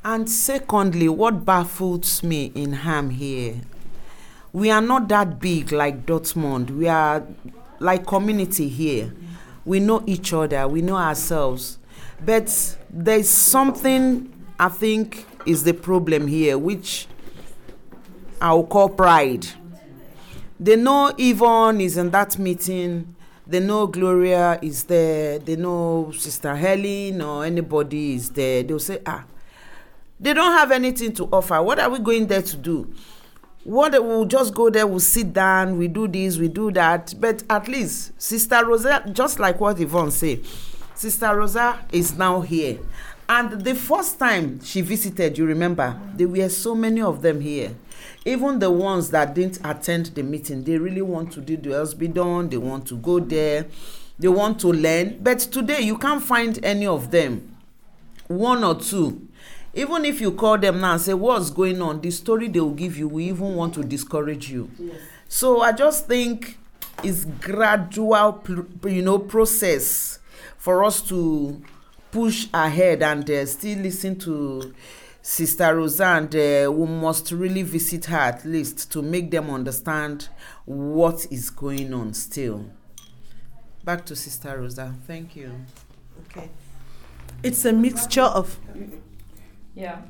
And secondly, what baffles me in Ham here, we are not that big like Dortmund. We are like community here. We know each other. We know ourselves. But there's something I think is the problem here, which I'll call pride. They know Yvonne is in that meeting. They know Gloria is there. They know Sister Helen or anybody is there. They'll say, they don't have anything to offer. What are we going there to do? We'll just go there, we'll sit down, we do this, we do that. But at least Sister Rosa, just like what Yvonne said, Sister Rosa is now here. And the first time she visited, you remember, there were so many of them here. Even the ones that didn't attend the meeting, they really want to do the Elsbidon, they want to go there, they want to learn. But today, you can't find any of them, one or two. Even if you call them now and say, what's going on, the story they will give you will even want to discourage you. Yes. So I just think it's gradual, process for us to push ahead and still listen to Sister Rosa, and we must really visit her at least to make them understand what is going on still. Back to Sister Rosa. Thank you. Okay. It's a mixture of... Ja.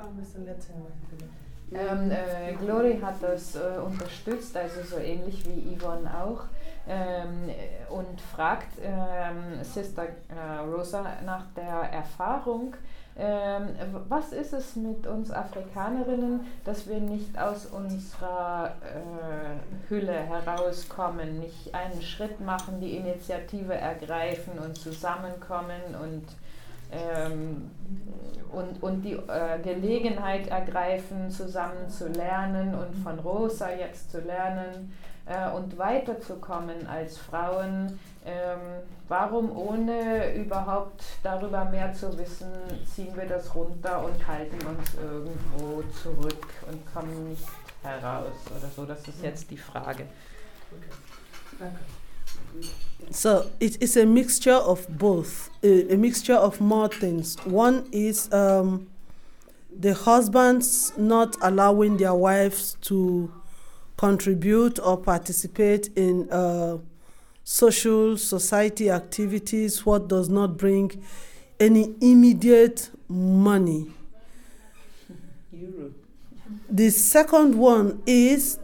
Glory hat das unterstützt, also so ähnlich wie Yvonne auch, und fragt Sister Rosa nach der Erfahrung. Was ist es mit uns Afrikanerinnen, dass wir nicht aus unserer Hülle herauskommen, nicht einen Schritt machen, die Initiative ergreifen und zusammenkommen und die Gelegenheit ergreifen, zusammen zu lernen und von Rosa jetzt zu lernen und weiterzukommen als Frauen. Warum, ohne überhaupt darüber mehr zu wissen, ziehen wir das runter und halten uns irgendwo zurück und kommen nicht heraus oder so? Das ist jetzt die Frage. Danke. So it is a mixture of both, a mixture of more things. One is the husbands not allowing their wives to contribute or participate in society activities, what does not bring any immediate money. Euro. The second one is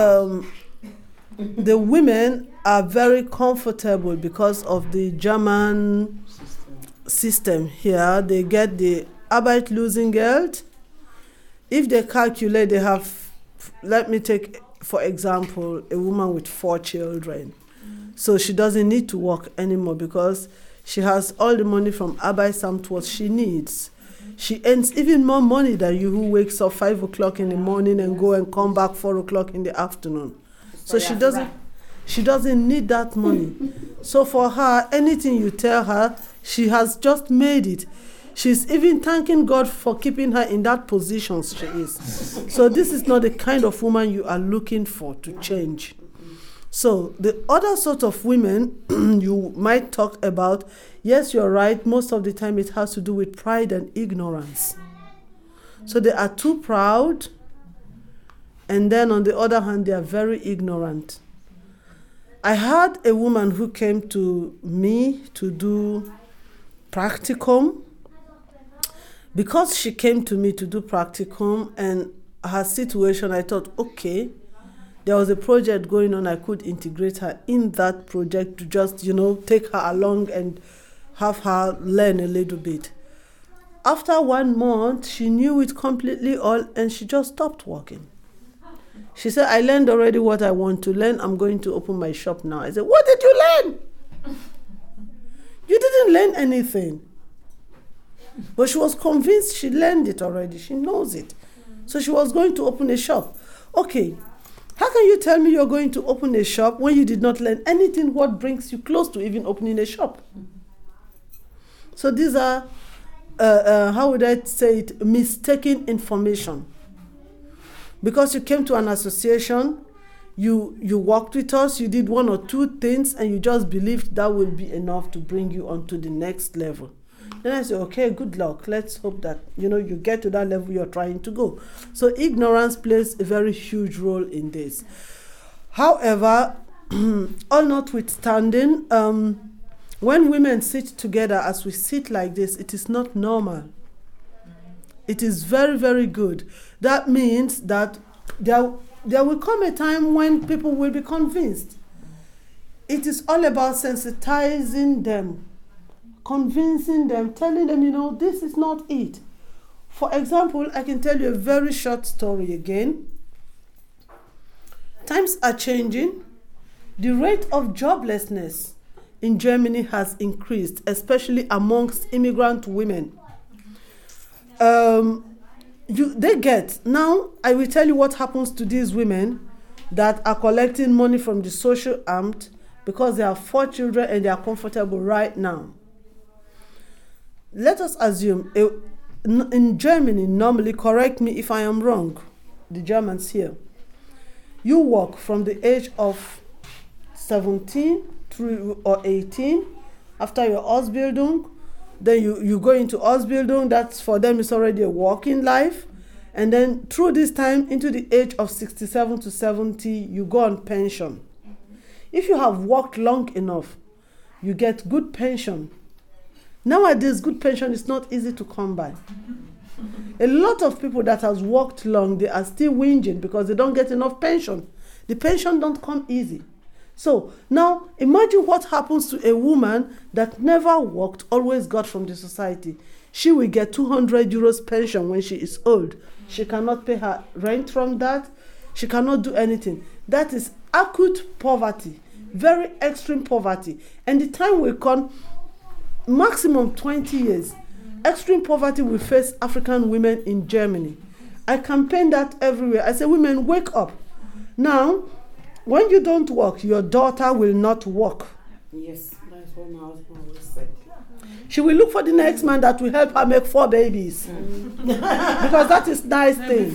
the women are very comfortable because of the German system here. They get the Arbeitslosengeld. If they calculate, they have, let me take, for example, a woman with 4 children. So she doesn't need to work anymore because she has all the money from Arbeitsamt what she needs. She earns even more money than you who wakes up 5 o'clock in the morning and go and come back 4 o'clock in the afternoon. So she doesn't need that money. So for her, anything you tell her, she has just made it. She's even thanking God for keeping her in that position she is. So this is not the kind of woman you are looking for to change. So the other sort of women you might talk about, yes, you're right, most of the time it has to do with pride and ignorance. So they are too proud, and then on the other hand, they are very ignorant. I had a woman who came to me to do practicum. Because she came to me to do practicum and her situation, I thought, okay, there was a project going on, I could integrate her in that project to just, take her along and have her learn a little bit. After 1 month, she knew it completely all and she just stopped working. She said, I learned already what I want to learn. I'm going to open my shop now. I said, what did you learn? You didn't learn anything. But she was convinced she learned it already. She knows it. So she was going to open a shop. Okay, how can you tell me you're going to open a shop when you did not learn anything what brings you close to even opening a shop? So these are, how would I say it, mistaken information. Because you came to an association, you worked with us, you did 1 or 2 things, and you just believed that will be enough to bring you on to the next level. Then I say, okay, good luck. Let's hope that, you get to that level you're trying to go. So ignorance plays a very huge role in this. However, all notwithstanding, when women sit together as we sit like this, it is not normal. It is very, very good. That means that there will come a time when people will be convinced. It is all about sensitizing them, convincing them, telling them, this is not it. For example, I can tell you a very short story again. Times are changing. The rate of joblessness in Germany has increased, especially amongst immigrant women. Now I will tell you what happens to these women that are collecting money from the social amt because they have 4 children and they are comfortable right now. Let us assume, in Germany, normally, correct me if I am wrong, the Germans here, you work from the age of 17 through or 18 after your Ausbildung. Then you go into Ausbildung. That's for them, it's already a working life. And then through this time, into the age of 67 to 70, you go on pension. If you have worked long enough, you get good pension. Nowadays, good pension is not easy to come by. A lot of people that has worked long, they are still whinging because they don't get enough pension. The pension don't come easy. So now imagine what happens to a woman that never worked, always got from the society. She will get 200 euros pension when she is old. She cannot pay her rent from that. She cannot do anything. That is acute poverty, very extreme poverty. And the time will come, maximum 20 years, extreme poverty will face African women in Germany. I campaign that everywhere. I say, women, wake up. Now, when you don't work, your daughter will not work. Yes, that's what my husband always said. She will look for the next man that will help her make 4 babies. Because that is nice thing.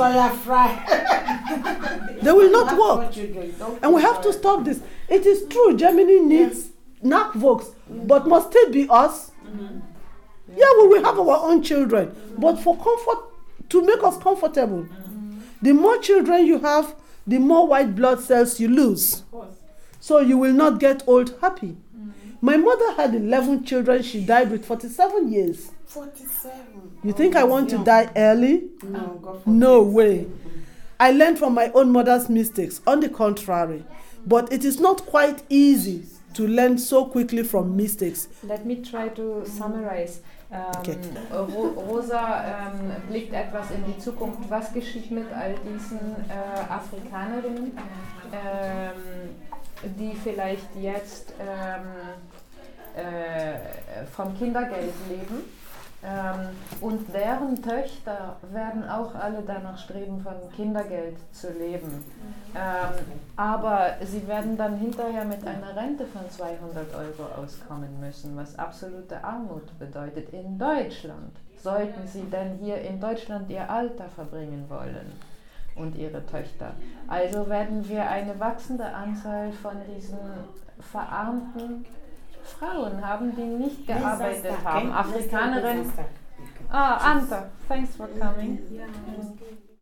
They will not work. And we have to stop this. It is true, Germany needs Nachwuchs, but must it be us? Yeah, we will have our own children. But for comfort, to make us comfortable, the more children you have, the more white blood cells you lose. So you will not get old happy. My mother had 11 children. She died with 47 years. 47. You think I want to die early? No, God forbid. No way. I learned from my own mother's mistakes. On the contrary. But it is not quite easy to learn so quickly from mistakes. Let me try to summarize. Okay. Rosa blickt etwas in die Zukunft. Was geschieht mit all diesen Afrikanerinnen, die vielleicht jetzt vom Kindergeld leben? Und deren Töchter werden auch alle danach streben, von Kindergeld zu leben. Aber sie werden dann hinterher mit einer Rente von 200 Euro auskommen müssen, was absolute Armut bedeutet in Deutschland. Sollten sie denn hier in Deutschland ihr Alter verbringen wollen und ihre Töchter. Also werden wir eine wachsende Anzahl von diesen verarmten Frauen haben, die nicht gearbeitet haben. Afrikanerinnen. Anta, thanks for coming.